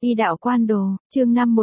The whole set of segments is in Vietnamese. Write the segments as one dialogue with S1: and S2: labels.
S1: Y đạo quan đồ, chương 5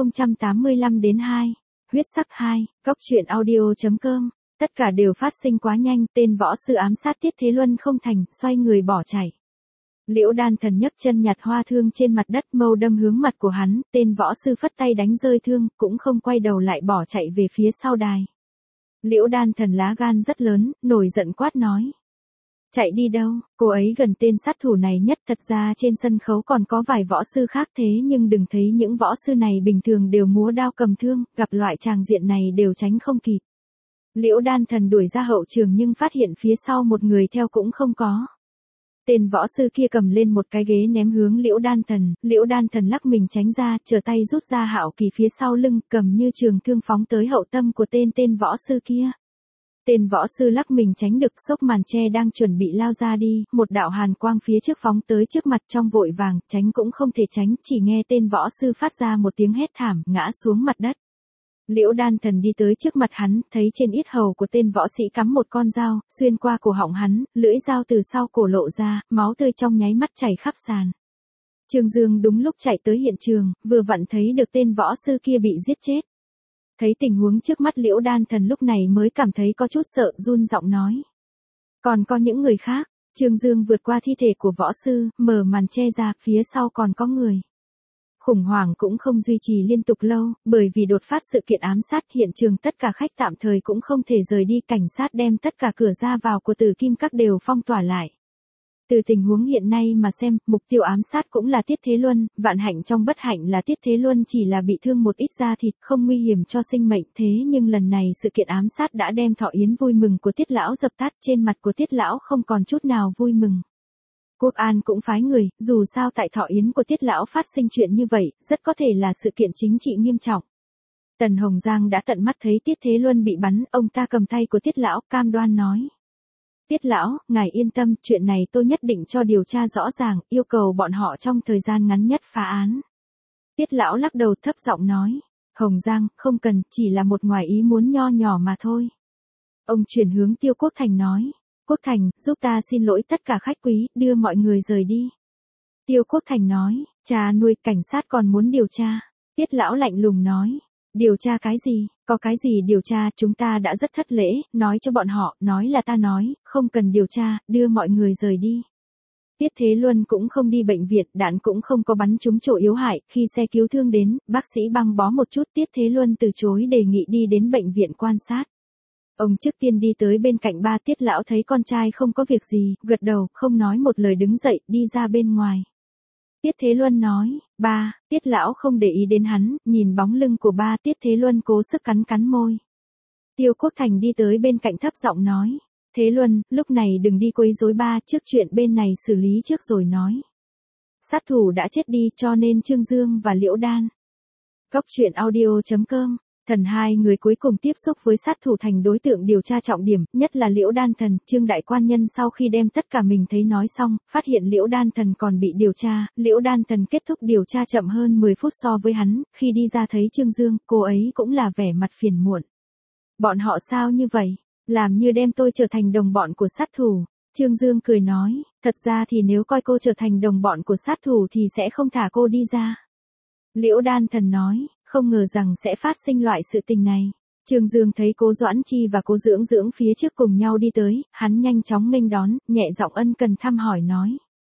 S1: 1085 đến 2. Huyết sắc 2, Cóc truyện audio.com. Tất cả đều phát sinh quá nhanh, tên võ sư ám sát Tiết Thế Luân không thành, xoay người bỏ chạy. Liễu Đan Thần nhấc chân nhặt hoa thương trên mặt đất, mâu đâm hướng mặt của hắn, tên võ sư phất tay đánh rơi thương, cũng không quay đầu lại bỏ chạy về phía sau đài. Liễu Đan Thần lá gan rất lớn, nổi giận quát nói. Chạy đi đâu, cô ấy gần tên sát thủ này nhất. Thật ra trên sân khấu còn có vài võ sư khác, thế nhưng đừng thấy những võ sư này bình thường đều múa đao cầm thương, gặp loại tràng diện này đều tránh không kịp. Liễu Đan Thần đuổi ra hậu trường nhưng phát hiện phía sau một người theo cũng không có. Tên võ sư kia cầm lên một cái ghế ném hướng Liễu Đan Thần lắc mình tránh ra, trở tay rút ra hạo kỳ phía sau lưng, cầm như trường thương phóng tới hậu tâm của tên võ sư kia. Tên võ sư lắc mình tránh được, xốc màn che đang chuẩn bị lao ra đi, một đạo hàn quang phía trước phóng tới trước mặt, trong vội vàng, tránh cũng không thể tránh, chỉ nghe tên võ sư phát ra một tiếng hét thảm, ngã xuống mặt đất. Liễu Đan Thần đi tới trước mặt hắn, thấy trên yết hầu của tên võ sĩ cắm một con dao, xuyên qua cổ họng hắn, lưỡi dao từ sau cổ lộ ra, máu tươi trong nháy mắt chảy khắp sàn. Trương Dương đúng lúc chạy tới hiện trường, vừa vặn thấy được tên võ sư kia bị giết chết. Thấy tình huống trước mắt, Liễu Đan Thần lúc này mới cảm thấy có chút sợ, run giọng nói. Còn có những người khác. Trương Dương vượt qua thi thể của võ sư, mở màn che ra, phía sau còn có người. Khủng hoảng cũng không duy trì liên tục lâu, bởi vì đột phát sự kiện ám sát, hiện trường tất cả khách tạm thời cũng không thể rời đi, cảnh sát đem tất cả cửa ra vào của Tử Kim Các đều phong tỏa lại. Từ tình huống hiện nay mà xem, mục tiêu ám sát cũng là Tiết Thế Luân, vạn hạnh trong bất hạnh là Tiết Thế Luân chỉ là bị thương một ít da thịt, không nguy hiểm cho sinh mệnh, thế nhưng lần này sự kiện ám sát đã đem thọ yến vui mừng của Tiết lão dập tắt, trên mặt của Tiết lão không còn chút nào vui mừng. Quốc An cũng phái người, dù sao tại thọ yến của Tiết lão phát sinh chuyện như vậy, rất có thể là sự kiện chính trị nghiêm trọng. Tần Hồng Giang đã tận mắt thấy Tiết Thế Luân bị bắn, ông ta cầm tay của Tiết lão, cam đoan nói. Tiết lão, ngài yên tâm, chuyện này tôi nhất định cho điều tra rõ ràng, yêu cầu bọn họ trong thời gian ngắn nhất phá án. Tiết lão lắc đầu thấp giọng nói. Hồng Giang, không cần, chỉ là một ngoài ý muốn nho nhỏ mà thôi. Ông chuyển hướng Tiêu Quốc Thành nói. Quốc Thành, giúp ta xin lỗi tất cả khách quý, đưa mọi người rời đi. Tiêu Quốc Thành nói, cha nuôi, cảnh sát còn muốn điều tra. Tiết lão lạnh lùng nói, điều tra cái gì, có cái gì điều tra, chúng ta đã rất thất lễ, nói cho bọn họ, nói là ta nói, không cần điều tra, đưa mọi người rời đi. Tiết Thế Luân cũng không đi bệnh viện, đạn cũng không có bắn trúng chỗ yếu hại, khi xe cứu thương đến, bác sĩ băng bó một chút, Tiết Thế Luân từ chối đề nghị đi đến bệnh viện quan sát. Ông trước tiên đi tới bên cạnh ba. Tiết lão thấy con trai không có việc gì, gật đầu, không nói một lời đứng dậy, đi ra bên ngoài. Tiết Thế Luân nói, ba. Tiết lão không để ý đến hắn, nhìn bóng lưng của ba. Tiết Thế Luân cố sức cắn môi. Tiêu Quốc Thành đi tới bên cạnh thấp giọng nói, Thế Luân, lúc này đừng đi quấy rối ba, trước chuyện bên này xử lý trước rồi nói. Sát thủ đã chết đi, cho nên Trương Dương và Liễu Đan. Cóc truyện audio.com. Thần hai người cuối cùng tiếp xúc với sát thủ thành đối tượng điều tra trọng điểm, nhất là Liễu Đan Thần. Trương đại quan nhân sau khi đem tất cả mình thấy nói xong, phát hiện Liễu Đan Thần còn bị điều tra, Liễu Đan Thần kết thúc điều tra chậm hơn 10 phút so với hắn, khi đi ra thấy Trương Dương, cô ấy cũng là vẻ mặt phiền muộn. Bọn họ sao như vậy, làm như đem tôi trở thành đồng bọn của sát thủ. Trương Dương cười nói, thật ra thì nếu coi cô trở thành đồng bọn của sát thủ thì sẽ không thả cô đi ra. Liễu Đan Thần nói, không ngờ rằng sẽ phát sinh loại sự tình này. Trương Dương thấy Cố Doãn Chi và Cố Dưỡng Dưỡng phía trước cùng nhau đi tới, hắn nhanh chóng nghênh đón, nhẹ giọng ân cần thăm hỏi nói.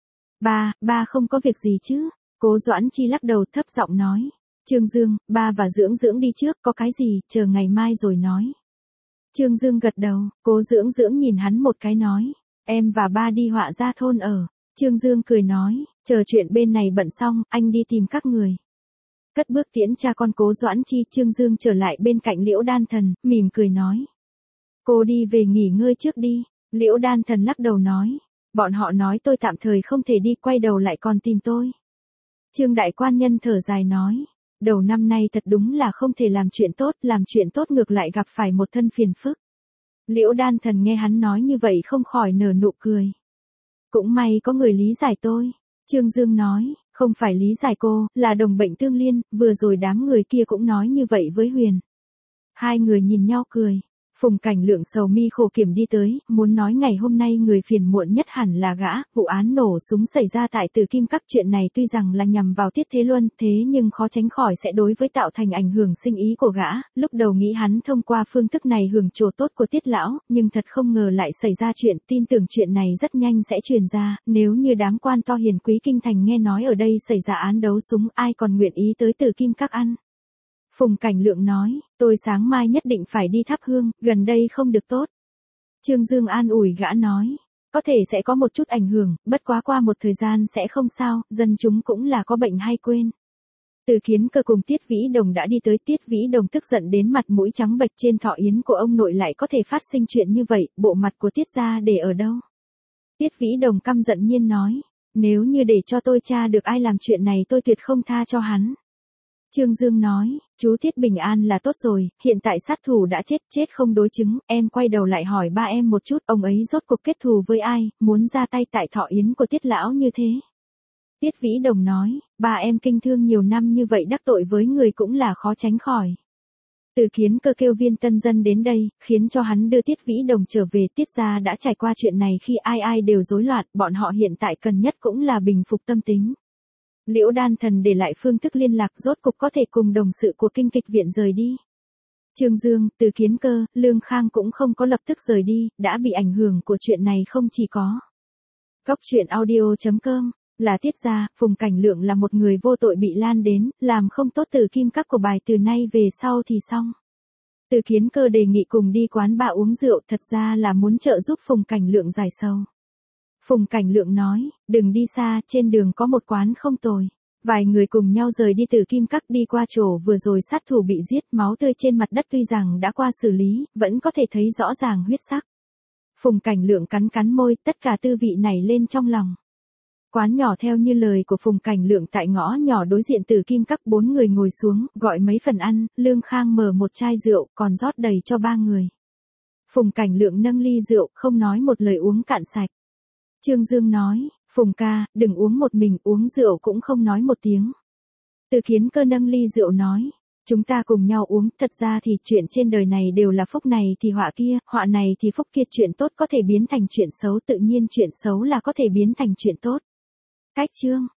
S1: Ba không có việc gì chứ? Cố Doãn Chi lắc đầu thấp giọng nói. Trương Dương, ba và Dưỡng Dưỡng đi trước, có cái gì, chờ ngày mai rồi nói. Trương Dương gật đầu, Cố Dưỡng Dưỡng nhìn hắn một cái nói. Em và ba đi Họa Gia thôn ở. Trương Dương cười nói, chờ chuyện bên này bận xong, anh đi tìm các người. Cất bước tiễn cha con Cố Doãn Chi. Trương Dương trở lại bên cạnh Liễu Đan Thần, mỉm cười nói. Cô đi về nghỉ ngơi trước đi. Liễu Đan Thần lắc đầu nói. Bọn họ nói tôi tạm thời không thể đi, quay đầu lại còn tìm tôi. Trương đại quan nhân thở dài nói. Đầu năm nay thật đúng là không thể làm chuyện tốt ngược lại gặp phải một thân phiền phức. Liễu Đan Thần nghe hắn nói như vậy không khỏi nở nụ cười. Cũng may có người lý giải tôi. Trương Dương nói, không phải lý giải cô, là đồng bệnh tương liên, vừa rồi đám người kia cũng nói như vậy với Huyền. Hai người nhìn nhau cười. Phùng Cảnh Lượng sầu mi khổ kiểm đi tới, muốn nói ngày hôm nay người phiền muộn nhất hẳn là gã, vụ án nổ súng xảy ra tại Tử Kim Các, chuyện này tuy rằng là nhằm vào Tiết Thế Luân, thế nhưng khó tránh khỏi sẽ đối với tạo thành ảnh hưởng sinh ý của gã, lúc đầu nghĩ hắn thông qua phương thức này hưởng trổ tốt của Tiết lão, nhưng thật không ngờ lại xảy ra chuyện, tin tưởng chuyện này rất nhanh sẽ truyền ra, nếu như đám quan to hiền quý kinh thành nghe nói ở đây xảy ra án đấu súng, ai còn nguyện ý tới Tử Kim Các ăn. Phùng Cảnh Lượng nói, tôi sáng mai nhất định phải đi thắp hương, gần đây không được tốt. Trương Dương an ủi gã nói, có thể sẽ có một chút ảnh hưởng, bất quá qua một thời gian sẽ không sao, dân chúng cũng là có bệnh hay quên. Từ Kiến Cơ cùng Tiết Vĩ Đồng đã đi tới, Tiết Vĩ Đồng tức giận đến mặt mũi trắng bệch, trên thọ yến của ông nội lại có thể phát sinh chuyện như vậy, bộ mặt của Tiết gia để ở đâu? Tiết Vĩ Đồng căm giận nhiên nói, nếu như để cho tôi tra được ai làm chuyện này tôi tuyệt không tha cho hắn. Trương Dương nói, chú Tiết bình an là tốt rồi, hiện tại sát thủ đã chết không đối chứng, em quay đầu lại hỏi ba em một chút, ông ấy rốt cuộc kết thù với ai, muốn ra tay tại thọ yến của Tiết lão như thế. Tiết Vĩ Đồng nói, ba em kinh thương nhiều năm như vậy đắc tội với người cũng là khó tránh khỏi. Từ Kiến Cơ kêu Viên Tân Dân đến đây, khiến cho hắn đưa Tiết Vĩ Đồng trở về, Tiết gia đã trải qua chuyện này khi ai đều rối loạn, bọn họ hiện tại cần nhất cũng là bình phục tâm tính. Liễu Đan Thần để lại phương thức liên lạc, rốt cục có thể cùng đồng sự của kinh kịch viện rời đi. Trương Dương, Từ Kiến Cơ, Lương Khang cũng không có lập tức rời đi, đã bị ảnh hưởng của chuyện này không chỉ có. Góc truyện audio.com, là Tiết gia, Phùng Cảnh Lượng là một người vô tội bị lan đến, làm không tốt Tử Kim Các của bài từ nay về sau thì xong. Từ Kiến Cơ đề nghị cùng đi quán bar uống rượu, thật ra là muốn trợ giúp Phùng Cảnh Lượng giải sầu. Phùng Cảnh Lượng nói, đừng đi xa, trên đường có một quán không tồi. Vài người cùng nhau rời đi Tử Kim Các, đi qua chỗ vừa rồi sát thủ bị giết, máu tươi trên mặt đất tuy rằng đã qua xử lý, vẫn có thể thấy rõ ràng huyết sắc. Phùng Cảnh Lượng cắn cắn môi, tất cả tư vị này lên trong lòng. Quán nhỏ theo như lời của Phùng Cảnh Lượng tại ngõ nhỏ đối diện Tử Kim Các, 4 người ngồi xuống, gọi mấy phần ăn, Lương Khang mở một chai rượu, còn rót đầy cho 3 người. Phùng Cảnh Lượng nâng ly rượu, không nói một lời uống cạn sạch. Trương Dương nói, Phùng ca, đừng uống một mình, uống rượu cũng không nói một tiếng. Từ Kiến Cơ nâng ly rượu nói, chúng ta cùng nhau uống, thật ra thì chuyện trên đời này đều là phúc này thì họa kia, họa này thì phúc kia, chuyện tốt có thể biến thành chuyện xấu, tự nhiên chuyện xấu là có thể biến thành chuyện tốt. Cách chương